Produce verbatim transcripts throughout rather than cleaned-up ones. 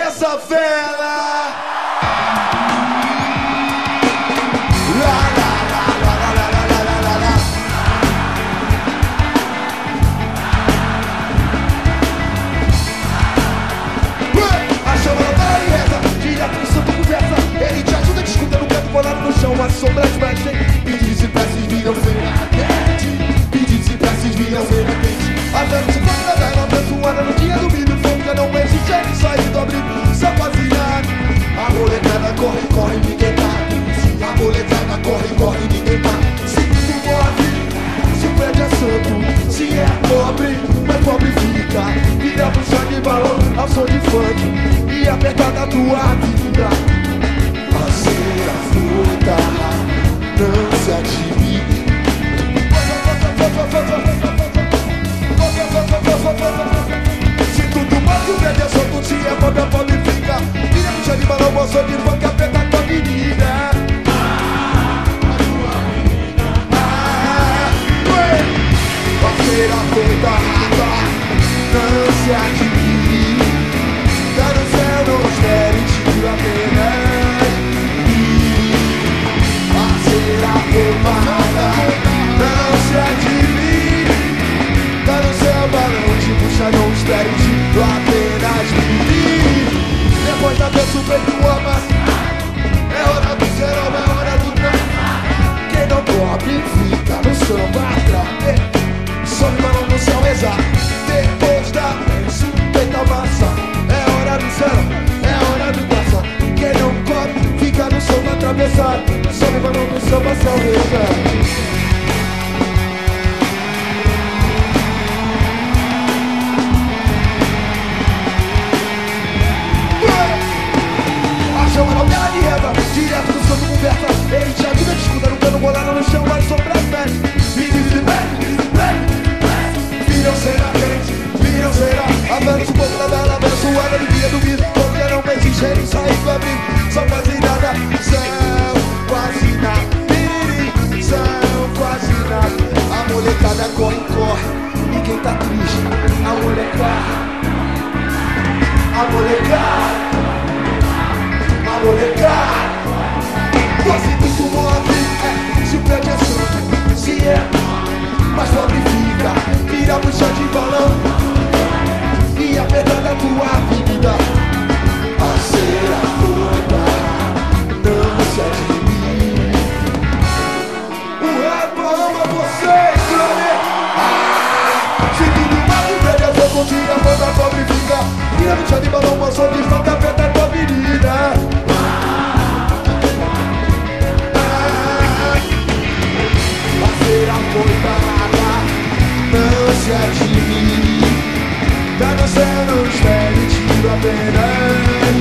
essa vela. Lá, lá, lá, lá, lá, lá, lá, lá, lá, lá. A chama não para e reza, direto no santo conversa. Ele te ajuda, te escuta no canto, colado no chão. As sombras mexem, pedidos e preces viram feira quente. Pedidos e preces viram feira quente. Até no sufoco da vela, abençoada no dia do milho. O fogo já não existe, ele saiu do abrigo, só vaziado. A molecada corre, corre, ninguém tá. A molecada corre, corre, ninguém tá. Se tu morre, se o prédio é santo, se é pobre, mas pobre fica. Vira pro chão de balão, ao som de funk e apertar da tua vida. A cera fruta não se admite. Se tudo bate, o prédio é santo, se é pobre, pobre fica. Vira pro chão de balão, ao som de funk e apertar da tua vida. Parceira feita rata, não se admire. Tá no céu, não espere, tira apenas. Parceira feita rata, não se admire. Tá no céu, balão te puxa, não espere, tira apenas. Depois da dança, o peito ama. É hora do serão, é hora do dança. Quem não dorme fica no samba atrás. Sobe balão no céu, rezar. Depois da benção, feita massa. É hora do céu, é hora do taça. Quem não come, fica no samba atravessado. Sobe balão no samba, céu, rezar. A chama não dela de reza, direto do santo conversa. Ele te ajuda, te escuta no cano, bolado no chão, mas sombra as pés. Vive, viram cena quente, viram cena. Avança o povo da vela, abençoada no dia do mito. Porque não existe, ele saiu do abrigo, só quase nada. São quase nada, piriri, são quase nada. A molecada corre, corre, e quem tá triste, a molecada. A molecada, a molecada. Você tem que morrer, se o prédio é santo, se é mas pobre fica, vira pro chão de balão e aperta da tua vida. A cera toda não se admire. O rap ama vocês, ah, se tudo mata o prédio é fogo, um dia quando a pobre fica, vira pro chão de balão, uma som de funk, aperta a tua vida. A cera toda não se admire. Tá no céu, não espere, tiro apenas.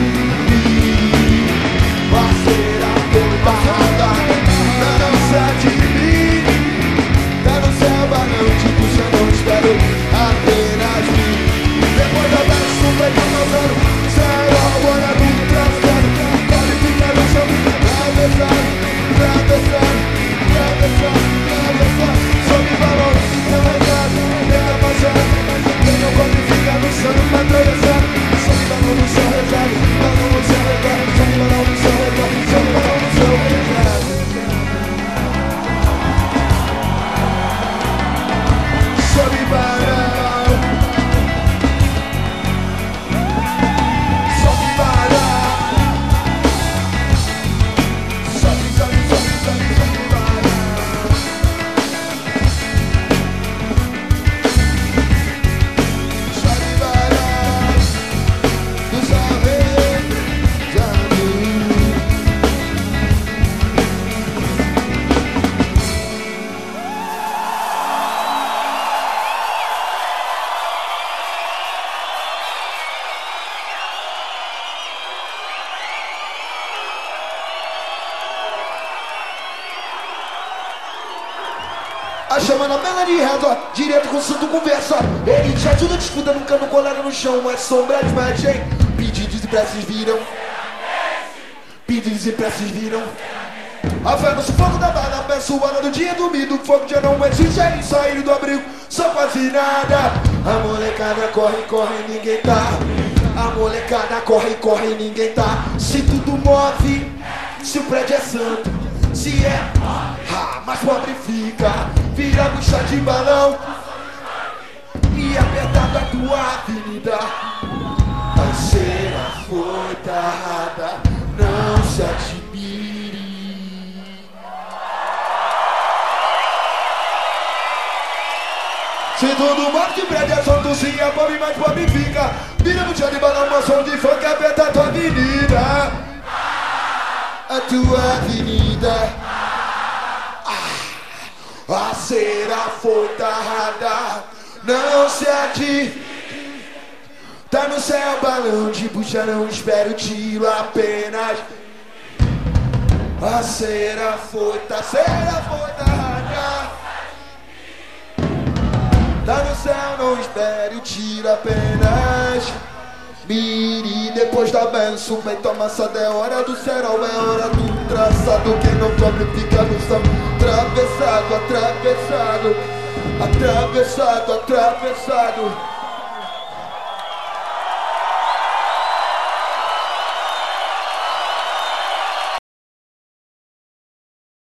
Parceira toda rata, não se admire. Tá no céu, balão te puxa, não espero apenas vir. Depois da dança, o peito causando zero, agora tudo transando. Pode ficar no chão, travessado, travessado, travessado, travessado. Sobe balão, não é nada, pega passado. Quem não pode ficar no céu, não vai atravessar. Sobe balão no céu, rezado, balão no céu, rezado. Sobe balão no céu, rezado, sobe balão no céu, rezado. Sobe balão, sobe balão, sobe, sobe, sobe, sobe, sobe balão. A chama na mela de reza, direto com o santo conversa. Ele te ajuda, te escuta no cano, colado no chão. As sombras mexem, pedidos e preces viram. Pedidos e preces viram. A fé no sufoco da bala, abençoada do dia dormido. O fogo já não existe, eles saíram do abrigo, só quase nada. A molecada corre, corre, ninguém tá. A molecada corre, corre e ninguém tá. Se tudo move, se o prédio é santo, se é ah, mais pobre fica. Vira bucha de balão e apertada a tua avenida. A cena foi tarrada, não se admire. Se tudo morre de prédio é solto, sim, é pobre, mas pobre fica. Vira no chão de balão, uma som de funk, aperta a tua avenida. A tua avenida. Ah, a cera foi tarrada, não se admire. Tá no céu balão de bucha, não espero tiro apenas. A cera foi, tá, cera foi tarrada. Tá no céu, não espere o tiro apenas. Mire, depois da benção, vem toma só é hora do cerol, é hora do traçado. Quem não come fica no samba. Atravessado, atravessado, atravessado, atravessado.